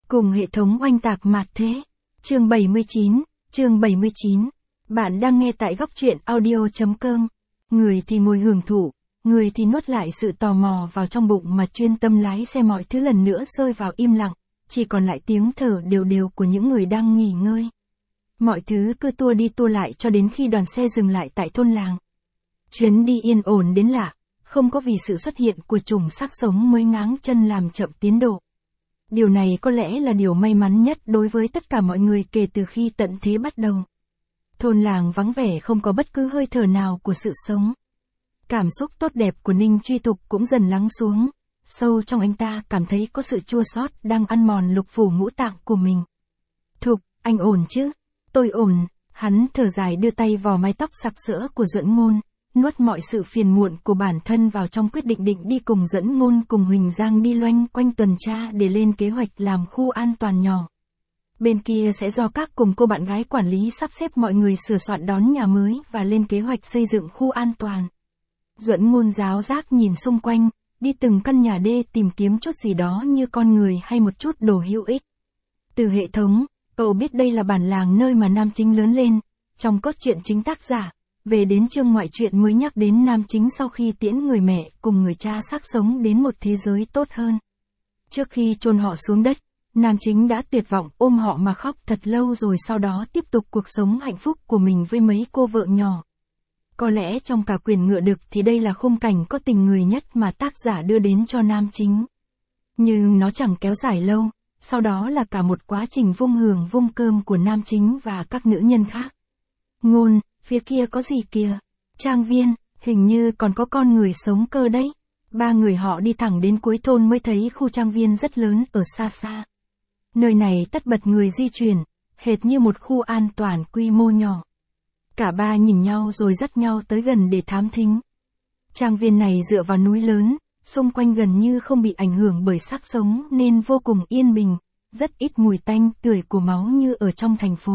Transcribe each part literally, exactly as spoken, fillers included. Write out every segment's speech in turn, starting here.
Cùng hệ thống oanh tạc mạt thế. Chương bảy mươi chín, chương bảy mươi chín. Bạn đang nghe tại góc truyện audio chấm com. Người thì ngồi hưởng thụ, người thì nuốt lại sự tò mò vào trong bụng mà chuyên tâm lái xe, mọi thứ lần nữa rơi vào im lặng, chỉ còn lại tiếng thở đều đều của những người đang nghỉ ngơi. Mọi thứ cứ tua đi tua lại cho đến khi đoàn xe dừng lại tại thôn làng. Chuyến đi yên ổn đến lạ, không có vì sự xuất hiện của chủng xác sống mới ngáng chân làm chậm tiến độ. Điều này có lẽ là điều may mắn nhất đối với tất cả mọi người kể từ khi tận thế bắt đầu. Thôn làng vắng vẻ, không có bất cứ hơi thở nào của sự sống. Cảm xúc tốt đẹp của Ninh Truy Thục cũng dần lắng xuống, sâu trong anh ta cảm thấy có sự chua xót đang ăn mòn lục phủ ngũ tạng của mình. Thục, anh ổn chứ? Tôi ổn. Hắn thở dài đưa tay vò mái tóc sặc sỡ của Duẫn Ngôn, nuốt mọi sự phiền muộn của bản thân vào trong quyết định định đi cùng Duẫn Ngôn cùng Huỳnh Giang đi loanh quanh tuần tra để lên kế hoạch làm khu an toàn nhỏ. Bên kia sẽ do các cùng cô bạn gái quản lý sắp xếp mọi người sửa soạn đón nhà mới và lên kế hoạch xây dựng khu an toàn. Duẫn Ngôn giáo giác nhìn xung quanh, đi từng căn nhà đê tìm kiếm chút gì đó như con người hay một chút đồ hữu ích. Từ hệ thống, cậu biết đây là bản làng nơi mà nam chính lớn lên. Trong cốt truyện chính tác giả, về đến chương ngoại truyện mới nhắc đến nam chính sau khi tiễn người mẹ cùng người cha xác sống đến một thế giới tốt hơn. Trước khi chôn họ xuống đất, nam chính đã tuyệt vọng ôm họ mà khóc thật lâu, rồi sau đó tiếp tục cuộc sống hạnh phúc của mình với mấy cô vợ nhỏ. Có lẽ trong cả quyển Ngựa Đực thì đây là khung cảnh có tình người nhất mà tác giả đưa đến cho nam chính. Nhưng nó chẳng kéo dài lâu, sau đó là cả một quá trình vung hưởng vung cơm của nam chính và các nữ nhân khác. Ngôn, phía kia có gì kìa? Trang viên, hình như còn có con người sống cơ đấy. Ba người họ đi thẳng đến cuối thôn mới thấy khu trang viên rất lớn ở xa xa. Nơi này tất bật người di chuyển, hệt như một khu an toàn quy mô nhỏ. Cả ba nhìn nhau rồi dắt nhau tới gần để thám thính. Trang viên này dựa vào núi lớn, xung quanh gần như không bị ảnh hưởng bởi xác sống nên vô cùng yên bình, rất ít mùi tanh tưởi của máu như ở trong thành phố.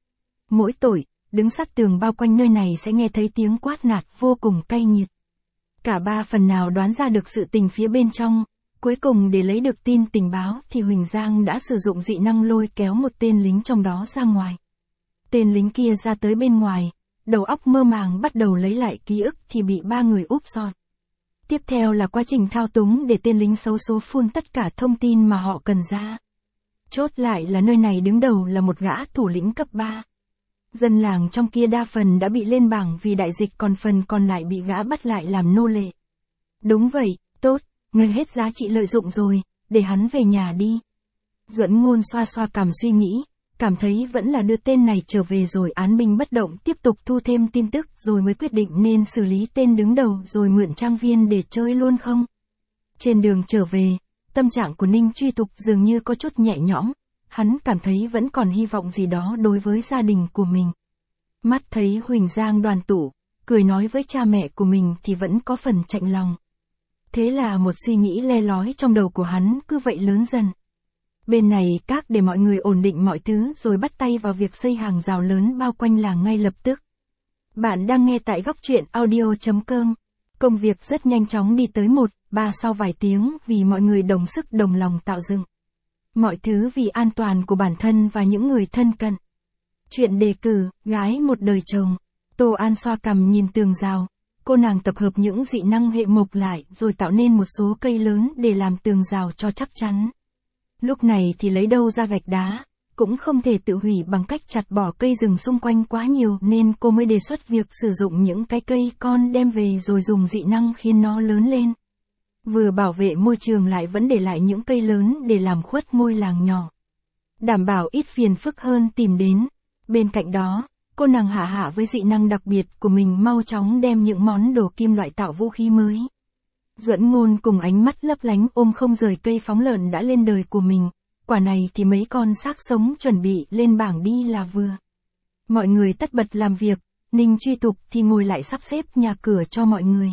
Mỗi tội, đứng sát tường bao quanh nơi này sẽ nghe thấy tiếng quát nạt vô cùng cay nghiệt. Cả ba phần nào đoán ra được sự tình phía bên trong. Cuối cùng để lấy được tin tình báo thì Huỳnh Giang đã sử dụng dị năng lôi kéo một tên lính trong đó ra ngoài. Tên lính kia ra tới bên ngoài, đầu óc mơ màng bắt đầu lấy lại ký ức thì bị ba người úp sọt. Tiếp theo là quá trình thao túng để tên lính xấu số phun tất cả thông tin mà họ cần ra. Chốt lại là nơi này đứng đầu là một gã thủ lĩnh cấp ba. Dân làng trong kia đa phần đã bị lên bảng vì đại dịch, còn phần còn lại bị gã bắt lại làm nô lệ. Đúng vậy, tốt, ngươi hết giá trị lợi dụng rồi, để hắn về nhà đi. Duẫn Ngôn xoa xoa cằm suy nghĩ, cảm thấy vẫn là đưa tên này trở về rồi án binh bất động tiếp tục thu thêm tin tức, rồi mới quyết định nên xử lý tên đứng đầu rồi mượn trang viên để chơi luôn không. Trên đường trở về, tâm trạng của Ninh Truy Thục dường như có chút nhẹ nhõm. Hắn cảm thấy vẫn còn hy vọng gì đó đối với gia đình của mình. Mắt thấy Huỳnh Giang đoàn tụ, cười nói với cha mẹ của mình thì vẫn có phần chạnh lòng. Thế là một suy nghĩ le lói trong đầu của hắn cứ vậy lớn dần. Bên này các để mọi người ổn định mọi thứ rồi bắt tay vào việc xây hàng rào lớn bao quanh làng ngay lập tức. Bạn đang nghe tại góc truyện audio chấm com. Công việc rất nhanh chóng đi tới một, ba sau vài tiếng vì mọi người đồng sức đồng lòng tạo dựng. Mọi thứ vì an toàn của bản thân và những người thân cận. Chuyện đề cử, gái một đời chồng. Tô An xoa cằm nhìn tường rào. Cô nàng tập hợp những dị năng hệ mộc lại rồi tạo nên một số cây lớn để làm tường rào cho chắc chắn. Lúc này thì lấy đâu ra gạch đá, cũng không thể tự hủy bằng cách chặt bỏ cây rừng xung quanh quá nhiều nên cô mới đề xuất việc sử dụng những cái cây con đem về rồi dùng dị năng khiến nó lớn lên. Vừa bảo vệ môi trường lại vẫn để lại những cây lớn để làm khuất ngôi làng nhỏ. Đảm bảo ít phiền phức hơn tìm đến. Bên cạnh đó, cô nàng Hạ Hạ với dị năng đặc biệt của mình mau chóng đem những món đồ kim loại tạo vũ khí mới. Duẫn Ngôn cùng ánh mắt lấp lánh ôm không rời cây phóng lợn đã lên đời của mình. Quả này thì mấy con xác sống chuẩn bị lên bảng đi là vừa. Mọi người tất bật làm việc, Ninh Truy Thục thì ngồi lại sắp xếp nhà cửa cho mọi người.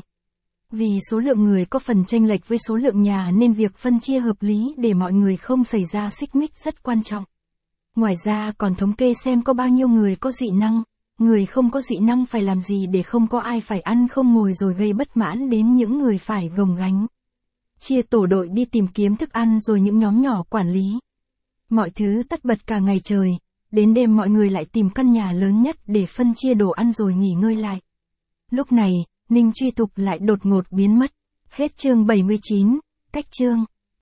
Vì số lượng người có phần chênh lệch với số lượng nhà nên việc phân chia hợp lý để mọi người không xảy ra xích mích rất quan trọng. Ngoài ra còn thống kê xem có bao nhiêu người có dị năng, người không có dị năng phải làm gì để không có ai phải ăn không ngồi rồi gây bất mãn đến những người phải gồng gánh. Chia tổ đội đi tìm kiếm thức ăn rồi những nhóm nhỏ quản lý. Mọi thứ tất bật cả ngày trời, đến đêm mọi người lại tìm căn nhà lớn nhất để phân chia đồ ăn rồi nghỉ ngơi lại. Lúc này, Ninh Truy Tục lại đột ngột biến mất. Hết chương bảy mươi chín, cách chương.